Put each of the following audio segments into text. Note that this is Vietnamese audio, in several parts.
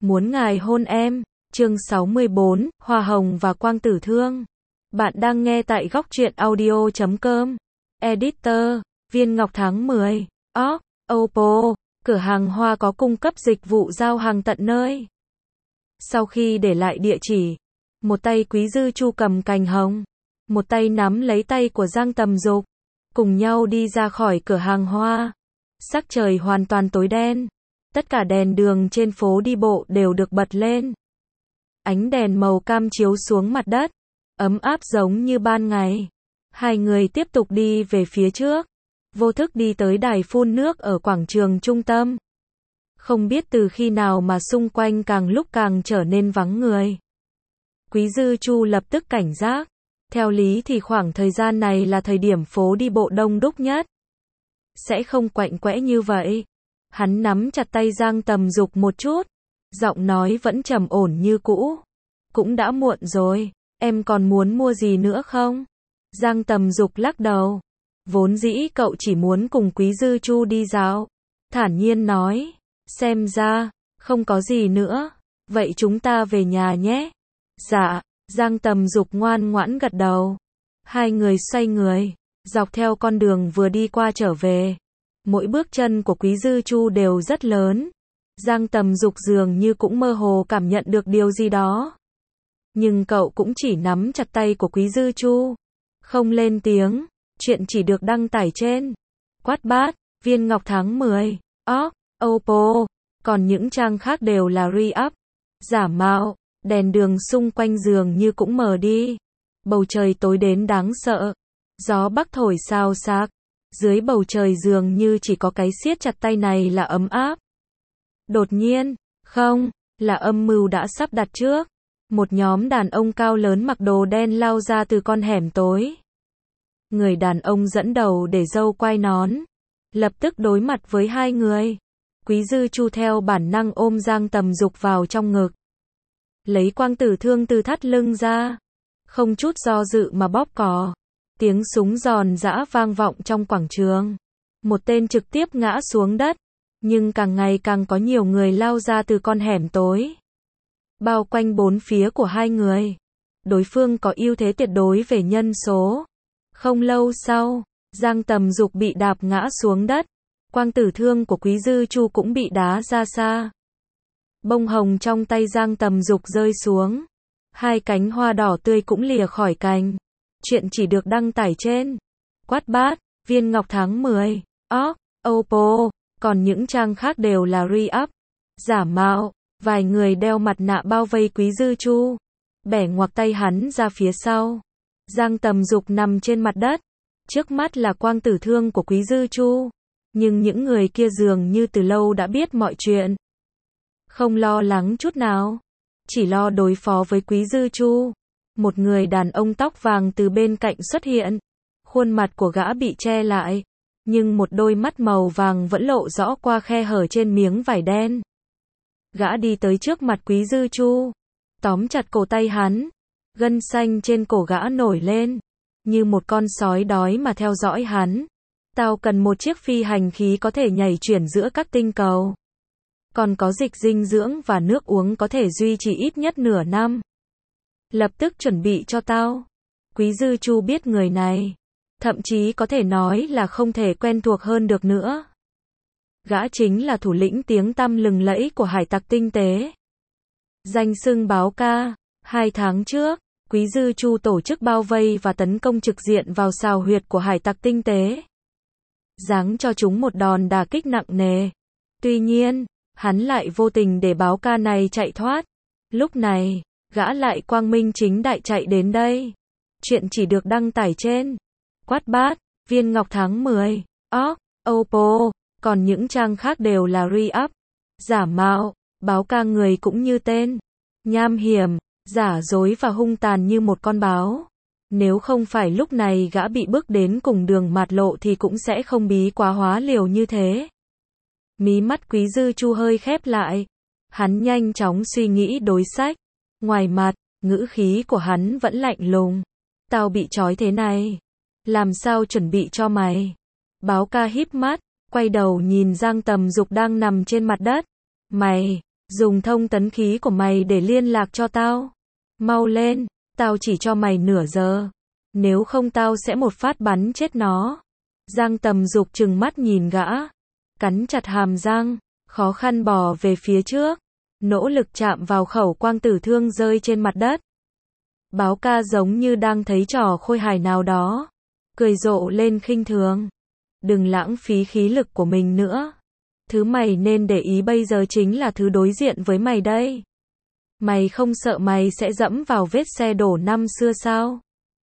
Muốn ngài hôn em. Chương 64, Hoa hồng và Quang Tử Thương. Bạn đang nghe tại góc truyện audio.com. Editor, Viên Ngọc tháng 10. Oppo, cửa hàng hoa có cung cấp dịch vụ giao hàng tận nơi. Sau khi để lại địa chỉ, một tay Quý Dư Chu cầm cành hồng, một tay nắm lấy tay của Giang Tầm Dục, cùng nhau đi ra khỏi cửa hàng hoa. Sắc trời hoàn toàn tối đen, tất cả đèn đường trên phố đi bộ đều được bật lên. Ánh đèn màu cam chiếu xuống mặt đất, ấm áp giống như ban ngày. Hai người tiếp tục đi về phía trước, vô thức đi tới đài phun nước ở quảng trường trung tâm. Không biết từ khi nào mà xung quanh càng lúc càng trở nên vắng người. Quý Dư Chu lập tức cảnh giác. Theo lý thì khoảng thời gian này là thời điểm phố đi bộ đông đúc nhất. Sẽ không quạnh quẽ như vậy. Hắn nắm chặt tay Giang Tầm Dục một chút, giọng nói vẫn trầm ổn như cũ. Cũng đã muộn rồi, em còn muốn mua gì nữa không? Giang Tầm Dục lắc đầu. Vốn dĩ cậu chỉ muốn cùng Quý Dư Chu đi dạo. Thản nhiên nói, xem ra, không có gì nữa. Vậy chúng ta về nhà nhé. Dạ, Giang Tầm Dục ngoan ngoãn gật đầu. Hai người xoay người, dọc theo con đường vừa đi qua trở về. Mỗi bước chân của Quý Dư Chu đều rất lớn. Giang Tầm Dục dường như cũng mơ hồ cảm nhận được điều gì đó. Nhưng cậu cũng chỉ nắm chặt tay của Quý Dư Chu, không lên tiếng. Chuyện chỉ được đăng tải trên Quát Bát, Viên Ngọc tháng 10, Oppo. Còn những trang khác đều là re-up, giả mạo. Đèn đường xung quanh dường như cũng mờ đi. Bầu trời tối đến đáng sợ. Gió bắc thổi xào xạc. Dưới bầu trời dường như chỉ có cái siết chặt tay này là ấm áp. Đột nhiên, không, là âm mưu đã sắp đặt trước. Một nhóm đàn ông cao lớn mặc đồ đen lao ra từ con hẻm tối. Người đàn ông dẫn đầu để râu quai nón, lập tức đối mặt với hai người. Quý Dư Chu theo bản năng ôm Giang Tầm Dục vào trong ngực, lấy Quang Tử Thương từ thắt lưng ra, không chút do dự mà bóp cò. Tiếng súng giòn giã vang vọng trong quảng trường. Một tên trực tiếp ngã xuống đất, nhưng càng ngày càng có nhiều người lao ra từ con hẻm tối, bao quanh bốn phía của hai người. Đối phương có ưu thế tuyệt đối về nhân số. Không lâu sau, Giang Tầm Dục bị đạp ngã xuống đất. Quang Tử Thương của Quý Dư Chu cũng bị đá ra xa. Bông hồng trong tay Giang Tầm Dục rơi xuống. Hai cánh hoa đỏ tươi cũng lìa khỏi cành. Chuyện chỉ được đăng tải trên Quát Bát, Viên Ngọc tháng 10, Oppo. Còn những trang khác đều là re-up, giả mạo. Vài người đeo mặt nạ bao vây Quý Dư Chu, bẻ ngoặc tay hắn ra phía sau. Giang Tầm Dục nằm trên mặt đất. Trước mắt là Quang Tử Thương của Quý Dư Chu. Nhưng những người kia dường như từ lâu đã biết mọi chuyện. Không lo lắng chút nào. Chỉ lo đối phó với Quý Dư Chu. Một người đàn ông tóc vàng từ bên cạnh xuất hiện. Khuôn mặt của gã bị che lại, nhưng một đôi mắt màu vàng vẫn lộ rõ qua khe hở trên miếng vải đen. Gã đi tới trước mặt Quý Dư Chu, tóm chặt cổ tay hắn. Gân xanh trên cổ gã nổi lên, như một con sói đói mà theo dõi hắn. Tao cần một chiếc phi hành khí có thể nhảy chuyển giữa các tinh cầu. Còn có dịch dinh dưỡng và nước uống có thể duy trì ít nhất nửa năm. Lập tức chuẩn bị cho tao. Quý Dư Chu biết người này, thậm chí có thể nói là không thể quen thuộc hơn được nữa. Gã chính là thủ lĩnh tiếng tăm lừng lẫy của hải tặc tinh tế. Danh xưng Báo Ca. 2 tháng trước, Quý Dư Chu tổ chức bao vây và tấn công trực diện vào sào huyệt của hải tặc tinh tế, giáng cho chúng một đòn đả kích nặng nề. Tuy nhiên, hắn lại vô tình để Báo Ca này chạy thoát. Lúc này, gã lại quang minh chính đại chạy đến đây. Chuyện chỉ được đăng tải trên Quát Bát, Viên Ngọc tháng 10, Oppo. Còn những trang khác đều là re-up, giả mạo. Báo Ca người cũng như tên, nham hiểm, giả dối và hung tàn như một con báo. Nếu không phải lúc này gã bị bước đến cùng đường mạt lộ thì cũng sẽ không bí quá hóa liều như thế. Mí mắt Quý Dư Chu hơi khép lại. Hắn nhanh chóng suy nghĩ đối sách. Ngoài mặt, ngữ khí của hắn vẫn lạnh lùng. Tao bị trói thế này, làm sao chuẩn bị cho mày? Báo Ca híp mắt, quay đầu nhìn Giang Tầm Dục đang nằm trên mặt đất. Mày, Dùng thông tấn khí của mày để liên lạc cho tao. Mau lên, tao chỉ cho mày nửa giờ. Nếu không tao sẽ một phát bắn chết nó. Giang Tầm Dục trừng mắt nhìn gã. Cắn chặt hàm răng, khó khăn bò về phía trước. Nỗ lực chạm vào khẩu quang tử thương rơi trên mặt đất. Báo ca giống như đang thấy trò khôi hài nào đó. Cười rộ lên khinh thường. Đừng lãng phí khí lực của mình nữa. Thứ mày nên để ý bây giờ chính là thứ đối diện với mày đây. Mày không sợ mày sẽ dẫm vào vết xe đổ năm xưa sao?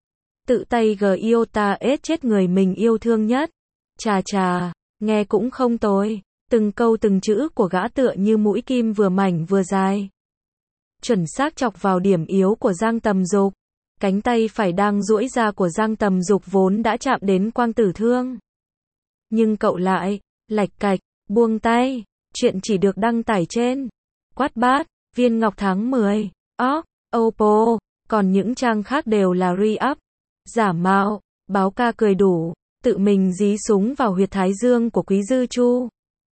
Tự tay Giota ết chết người mình yêu thương nhất. Chà chà, nghe cũng không tồi. Từng câu từng chữ của gã tựa như mũi kim vừa mảnh vừa dài. Chuẩn xác chọc vào điểm yếu của Giang Tầm Dục. Cánh tay phải đang duỗi ra của Giang Tầm Dục vốn đã chạm đến quang tử thương. Nhưng cậu lại, lạch cạch, buông tay. Chuyện chỉ được đăng tải trên Quát Bát, Viên Ngọc tháng 10, Oppo, còn những trang khác đều là re-up. Giả mạo, báo ca cười đủ, tự mình dí súng vào huyệt thái dương của Quý Dư Chu.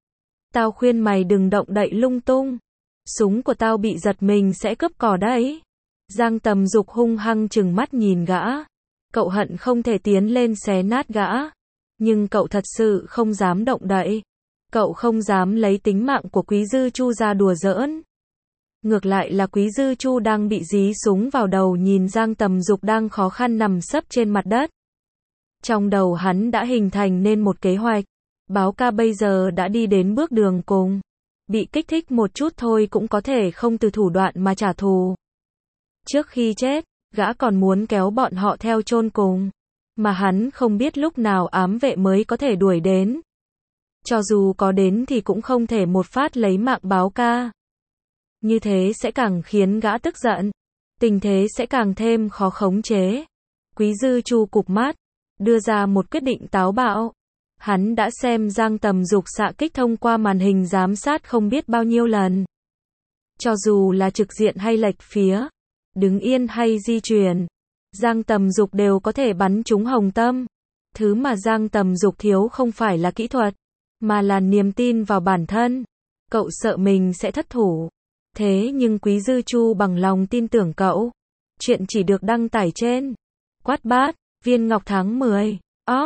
Tao khuyên mày đừng động đậy lung tung. Súng của tao bị giật mình sẽ cướp cò đấy. Giang Tầm Dục hung hăng trừng mắt nhìn gã. Cậu hận không thể tiến lên xé nát gã. Nhưng cậu thật sự không dám động đậy. Cậu không dám lấy tính mạng của Quý Dư Chu ra đùa giỡn. Ngược lại là Quý Dư Chu đang bị dí súng vào đầu nhìn Giang Tầm Dục đang khó khăn nằm sấp trên mặt đất. Trong đầu hắn đã hình thành nên một kế hoạch. Báo ca bây giờ đã đi đến bước đường cùng. Bị kích thích một chút thôi cũng có thể không từ thủ đoạn mà trả thù. Trước khi chết, gã còn muốn kéo bọn họ theo chôn cùng. Mà hắn không biết lúc nào ám vệ mới có thể đuổi đến. Cho dù có đến thì cũng không thể một phát lấy mạng báo ca. Như thế sẽ càng khiến gã tức giận. Tình thế sẽ càng thêm khó khống chế. Quý Dư Chu cụp mắt, đưa ra một quyết định táo bạo. Hắn đã xem Giang Tầm Dục xạ kích thông qua màn hình giám sát không biết bao nhiêu lần. Cho dù là trực diện hay lệch phía, đứng yên hay di chuyển, Giang Tầm Dục đều có thể bắn trúng hồng tâm. Thứ mà Giang Tầm Dục thiếu không phải là kỹ thuật, mà là niềm tin vào bản thân. Cậu sợ mình sẽ thất thủ. Thế nhưng Quý Dư Chu bằng lòng tin tưởng cậu. Chuyện chỉ được đăng tải trên Quát Bát, Viên Ngọc tháng 10,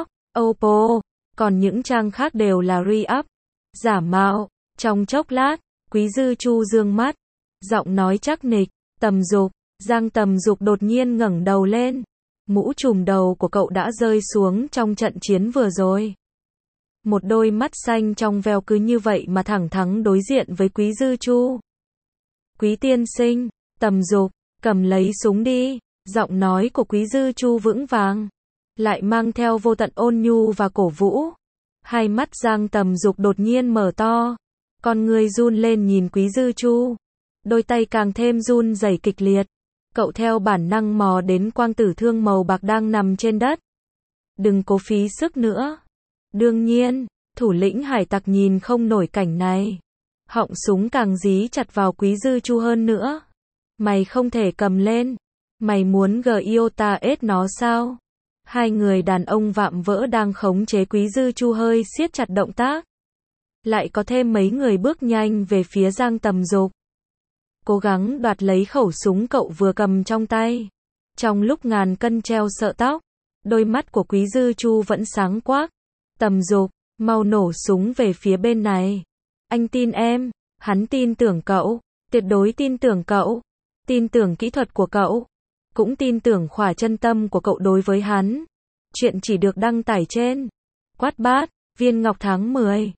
Oppo, còn những trang khác đều là re-up. Giả mạo. Trong chốc lát, Quý Dư Chu dương mắt, giọng nói chắc nịch. Tầm Dục. Giang Tầm Dục đột nhiên ngẩng đầu lên. Mũ trùm đầu của cậu đã rơi xuống trong trận chiến vừa rồi. Một đôi mắt xanh trong veo cứ như vậy mà thẳng thắn đối diện với Quý Dư Chu. Quý tiên sinh, Tầm Dục, cầm lấy súng đi. Giọng nói của Quý Dư Chu vững vàng, lại mang theo vô tận ôn nhu và cổ vũ. Hai mắt Giang Tầm Dục đột nhiên mở to. Con người run lên nhìn Quý Dư Chu. Đôi tay càng thêm run rẩy kịch liệt. Cậu theo bản năng mò đến quang tử thương màu bạc đang nằm trên đất. Đừng cố phí sức nữa. Đương nhiên, thủ lĩnh hải tặc nhìn không nổi cảnh này. Họng súng càng dí chặt vào Quý Dư Chu hơn nữa. Mày không thể cầm lên. Mày muốn Giota ết nó sao? Hai người đàn ông vạm vỡ đang khống chế Quý Dư Chu hơi siết chặt động tác. Lại có thêm mấy người bước nhanh về phía Giang Tầm Dục. Cố gắng đoạt lấy khẩu súng cậu vừa cầm trong tay. Trong lúc ngàn cân treo sợ tóc, đôi mắt của Quý Dư Chu vẫn sáng quắc. Tầm Dục, mau nổ súng về phía bên này. Anh tin em, hắn tin tưởng cậu, tuyệt đối tin tưởng cậu. Tin tưởng kỹ thuật của cậu, cũng tin tưởng khỏa chân tâm của cậu đối với hắn. Chuyện chỉ được đăng tải trên Quát Bát, Viên Ngọc tháng 10,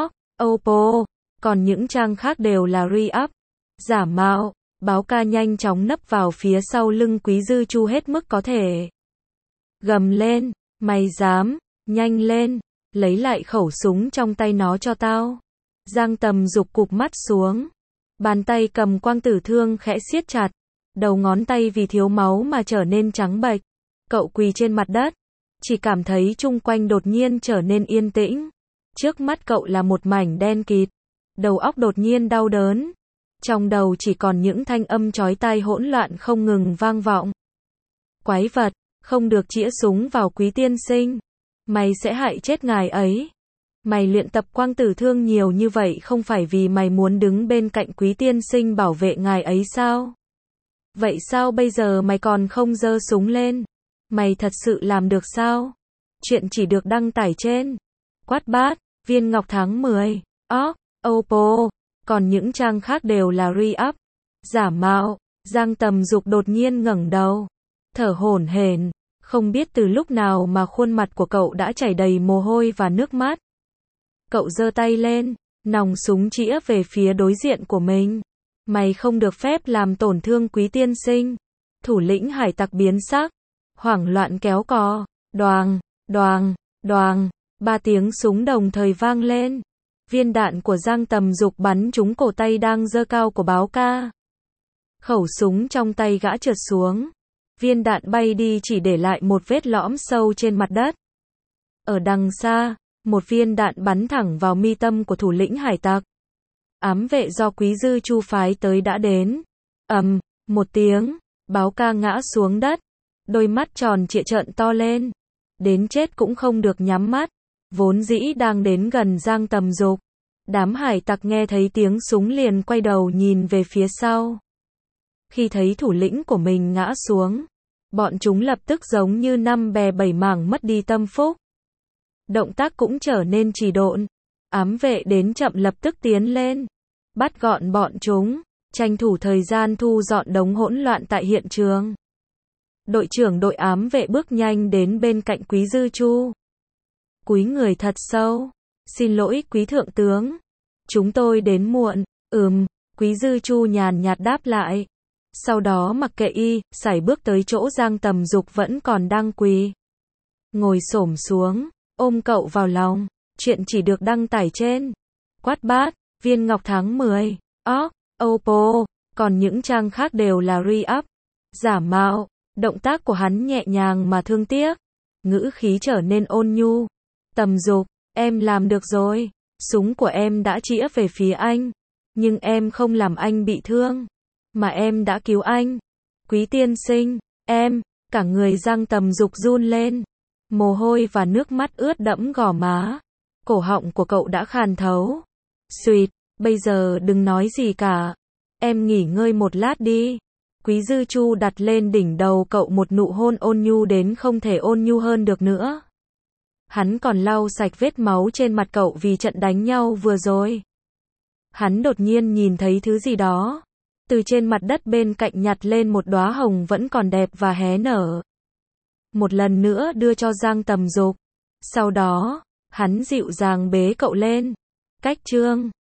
Oppo, còn những trang khác đều là re-up. Giả mạo, báo ca nhanh chóng nấp vào phía sau lưng Quý Dư Chu hết mức có thể. Gầm lên, mày dám, nhanh lên, lấy lại khẩu súng trong tay nó cho tao. Giang Tầm Dục cụp mắt xuống. Bàn tay cầm quang tử thương khẽ siết chặt. Đầu ngón tay vì thiếu máu mà trở nên trắng bệch. Cậu quỳ trên mặt đất. Chỉ cảm thấy chung quanh đột nhiên trở nên yên tĩnh. Trước mắt cậu là một mảnh đen kịt. Đầu óc đột nhiên đau đớn. Trong đầu chỉ còn những thanh âm chói tai hỗn loạn không ngừng vang vọng. Quái vật, không được chĩa súng vào Quý tiên sinh. Mày sẽ hại chết ngài ấy. Mày luyện tập quang tử thương nhiều như vậy không phải vì mày muốn đứng bên cạnh Quý tiên sinh bảo vệ ngài ấy sao? Vậy sao bây giờ mày còn không giơ súng lên? Mày thật sự làm được sao? Chuyện chỉ được đăng tải trên Quát Bát, Viên Ngọc tháng 10, Oppo, còn những trang khác đều là re-up, giả mạo. Giang Tầm Dục đột nhiên ngẩng đầu, thở hổn hển, không biết từ lúc nào mà khuôn mặt của cậu đã chảy đầy mồ hôi và nước mắt. Cậu giơ tay lên, nòng súng chĩa về phía đối diện của mình. Mày không được phép làm tổn thương Quý tiên sinh. Thủ lĩnh hải tặc biến sắc, hoảng loạn kéo cò, đoàng, đoàng, đoàng, 3 tiếng súng đồng thời vang lên. Viên đạn của Giang Tầm Dục bắn trúng cổ tay đang giơ cao của Báo Ca. Khẩu súng trong tay gã trượt xuống. Viên đạn bay đi chỉ để lại một vết lõm sâu trên mặt đất. Ở đằng xa, một viên đạn bắn thẳng vào mi tâm của thủ lĩnh hải tặc. Ám vệ do Quý Dư Chu phái tới đã đến. Một tiếng, Báo Ca ngã xuống đất. Đôi mắt tròn trịa trợn to lên. Đến chết cũng không được nhắm mắt. Vốn dĩ đang đến gần Giang Tầm Dục. Đám hải tặc nghe thấy tiếng súng liền quay đầu nhìn về phía sau. Khi thấy thủ lĩnh của mình ngã xuống, bọn chúng lập tức giống như 5 bè 7 mảng mất đi tâm phúc. Động tác cũng trở nên trì độn. Ám vệ đến chậm lập tức tiến lên, bắt gọn bọn chúng, tranh thủ thời gian thu dọn đống hỗn loạn tại hiện trường. Đội trưởng đội ám vệ bước nhanh đến bên cạnh Quý Dư Chu. Cúi người thật sâu. Xin lỗi Quý thượng tướng. Chúng tôi đến muộn. Quý Dư Chu nhàn nhạt đáp lại. Sau đó mặc kệ y, sải bước tới chỗ Giang Tầm Dục vẫn còn đang quỳ. Ngồi xổm xuống, ôm cậu vào lòng. Chuyện chỉ được đăng tải trên Quát Bát, Viên Ngọc tháng 10, Oppo, còn những trang khác đều là re-up, giả mạo. Động tác của hắn nhẹ nhàng mà thương tiếc, ngữ khí trở nên ôn nhu. Tầm Dục, em làm được rồi. Súng của em đã chĩa về phía anh, nhưng em không làm anh bị thương, mà em đã cứu anh. Quý tiên sinh, em, cả người Giang Tầm Dục run lên. Mồ hôi và nước mắt ướt đẫm gò má. Cổ họng của cậu đã khàn thấu. Xuyệt, bây giờ đừng nói gì cả. Em nghỉ ngơi một lát đi. Quý Dư Chu đặt lên đỉnh đầu cậu một nụ hôn ôn nhu đến không thể ôn nhu hơn được nữa. Hắn còn lau sạch vết máu trên mặt cậu vì trận đánh nhau vừa rồi. Hắn đột nhiên nhìn thấy thứ gì đó. Từ trên mặt đất bên cạnh nhặt lên một đóa hồng vẫn còn đẹp và hé nở. Một lần nữa đưa cho Giang Tầm Dục. Sau đó, hắn dịu dàng bế cậu lên. Cách chương